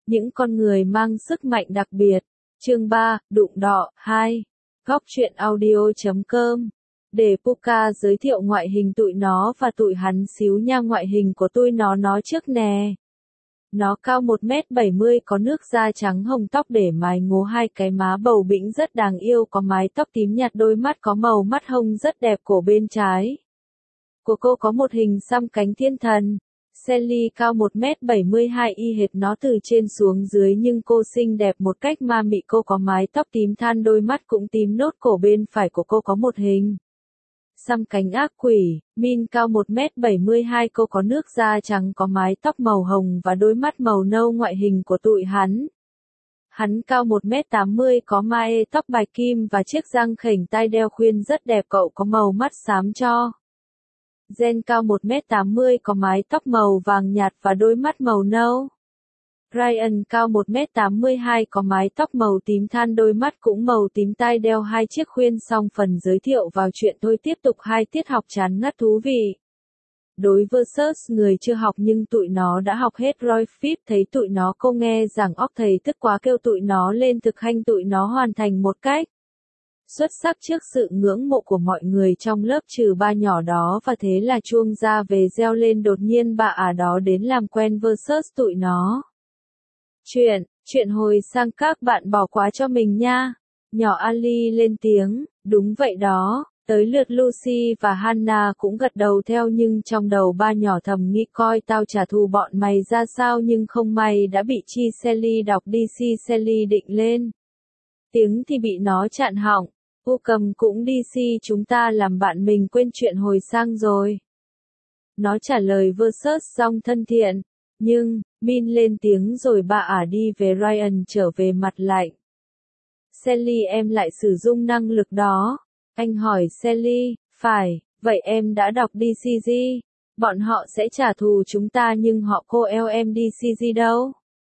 Những con người mang sức mạnh đặc biệt. Chương 3, Đụng Đọ 2. Góc truyện audio.com. Để Puka giới thiệu ngoại hình tụi nó và tụi hắn xíu nha, ngoại hình của tụi nó trước nè. Nó cao 1m70, có nước da trắng hồng, tóc để mái ngố, hai cái má bầu bĩnh rất đáng yêu, có mái tóc tím nhạt, đôi mắt có màu mắt hông rất đẹp, cổ bên trái của cô có một hình xăm cánh thiên thần. Sally cao 1m72 y hệt nó từ trên xuống dưới, nhưng cô xinh đẹp một cách ma mị. Cô có mái tóc tím than, đôi mắt cũng tím nốt, cổ bên phải của cô có một hình xăm cánh ác quỷ. Min cao 1m72, cô có nước da trắng, có mái tóc màu hồng và đôi mắt màu nâu. Ngoại hình của tụi hắn cao 1m80, có mae tóc bạch kim và chiếc răng khểnh, tai đeo khuyên rất đẹp. Cậu có màu mắt xám cho. Jen cao 1m80, có mái tóc màu vàng nhạt và đôi mắt màu nâu. Ryan cao 1m82, có mái tóc màu tím than, đôi mắt cũng màu tím, tai đeo hai chiếc khuyên. Xong phần giới thiệu vào chuyện thôi, tiếp tục 2 tiết học chán ngắt thú vị. Đối versus người chưa học nhưng tụi nó đã học hết Roy Phip, thấy tụi nó cô nghe giảng óc thầy tức quá, kêu tụi nó lên thực hành. Tụi nó hoàn thành một cách xuất sắc trước sự ngưỡng mộ của mọi người trong lớp, trừ ba nhỏ đó, và thế là chuông ra về reo lên. Đột nhiên bà đó đến làm quen versus tụi nó. Chuyện hồi sang các bạn bỏ qua cho mình nha. Nhỏ Ali lên tiếng, đúng vậy đó. Tới lượt Lucy và Hannah cũng gật đầu theo, nhưng trong đầu ba nhỏ thầm nghĩ coi tao trả thù bọn mày ra sao, nhưng không may đã bị Chi Sally đọc DC. Sally định lên tiếng thì bị nó chặn họng. Cầm cũng DC, chúng ta làm bạn mình quên chuyện hồi sang rồi. Nó trả lời versus giọng thân thiện. Nhưng, Min lên tiếng rồi bà đi về. Ryan trở về mặt lạnh. Sally, em lại sử dụng năng lực đó. Anh hỏi Sally, phải, vậy em đã đọc DCG. Bọn họ sẽ trả thù chúng ta nhưng họ cô em DCG đâu.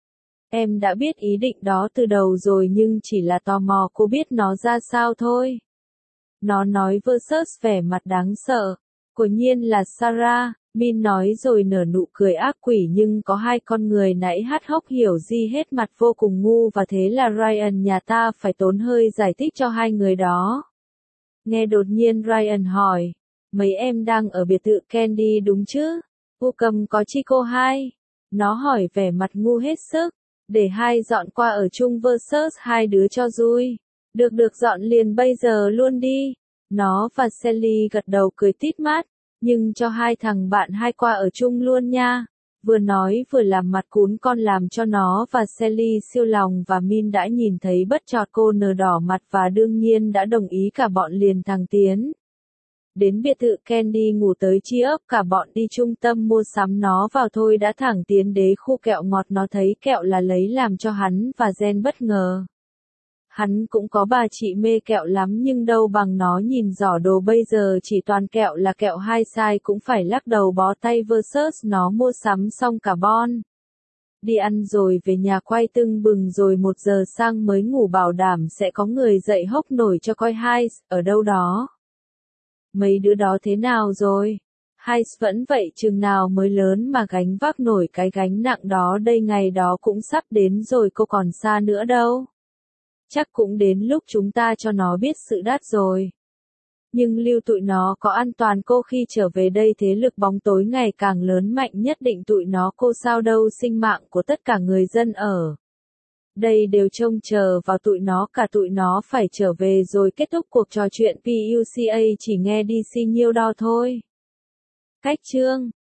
Em đã biết ý định đó từ đầu rồi nhưng chỉ là tò mò cô biết nó ra sao thôi. Nó nói versus vẻ mặt đáng sợ. Quả nhiên là Sarah, Min nói rồi nở nụ cười ác quỷ, nhưng có hai con người nãy hắt hốc hiểu gì hết, mặt vô cùng ngu, và thế là Ryan nhà ta phải tốn hơi giải thích cho hai người đó. Nghe đột nhiên Ryan hỏi, mấy em đang ở biệt thự Candy đúng chứ? Cầm có chi cô hai? Nó hỏi vẻ mặt ngu hết sức. Để hai dọn qua ở chung versus hai đứa cho vui. Được dọn liền bây giờ luôn đi. Nó và Sally gật đầu cười tít mắt. Nhưng cho hai thằng bạn hai qua ở chung luôn nha. Vừa nói vừa làm mặt cún con, làm cho nó và Sally siêu lòng, và Min đã nhìn thấy bất chợt cô nở đỏ mặt và đương nhiên đã đồng ý. Cả bọn liền thẳng tiến đến biệt thự Candy ngủ tới chi ấp. Cả bọn đi trung tâm mua sắm, nó vào thôi đã thẳng tiến đến khu kẹo ngọt. Nó thấy kẹo là lấy làm cho hắn và Jen bất ngờ. Hắn cũng có bà chị mê kẹo lắm nhưng đâu bằng nó, nhìn giỏ đồ bây giờ chỉ toàn kẹo là kẹo hai size cũng phải lắc đầu bó tay. Versus nó mua sắm xong cả bon đi ăn rồi về nhà quay tưng bừng, rồi 1 giờ sang mới ngủ, bảo đảm sẽ có người dậy hốc nổi cho coi Heiss ở đâu đó. Mấy đứa đó thế nào rồi? Heiss vẫn vậy, chừng nào mới lớn mà gánh vác nổi cái gánh nặng đó đây, ngày đó cũng sắp đến rồi, cô còn xa nữa đâu. Chắc cũng đến lúc chúng ta cho nó biết sự đắt rồi. Nhưng lưu tụi nó có an toàn cô khi trở về đây? Thế lực bóng tối ngày càng lớn mạnh, nhất định tụi nó cô sao đâu. Sinh mạng của tất cả người dân ở đây đều trông chờ vào tụi nó, cả tụi nó phải trở về rồi kết thúc cuộc trò chuyện. PUCA chỉ nghe DC nhiêu đo thôi. Cách chương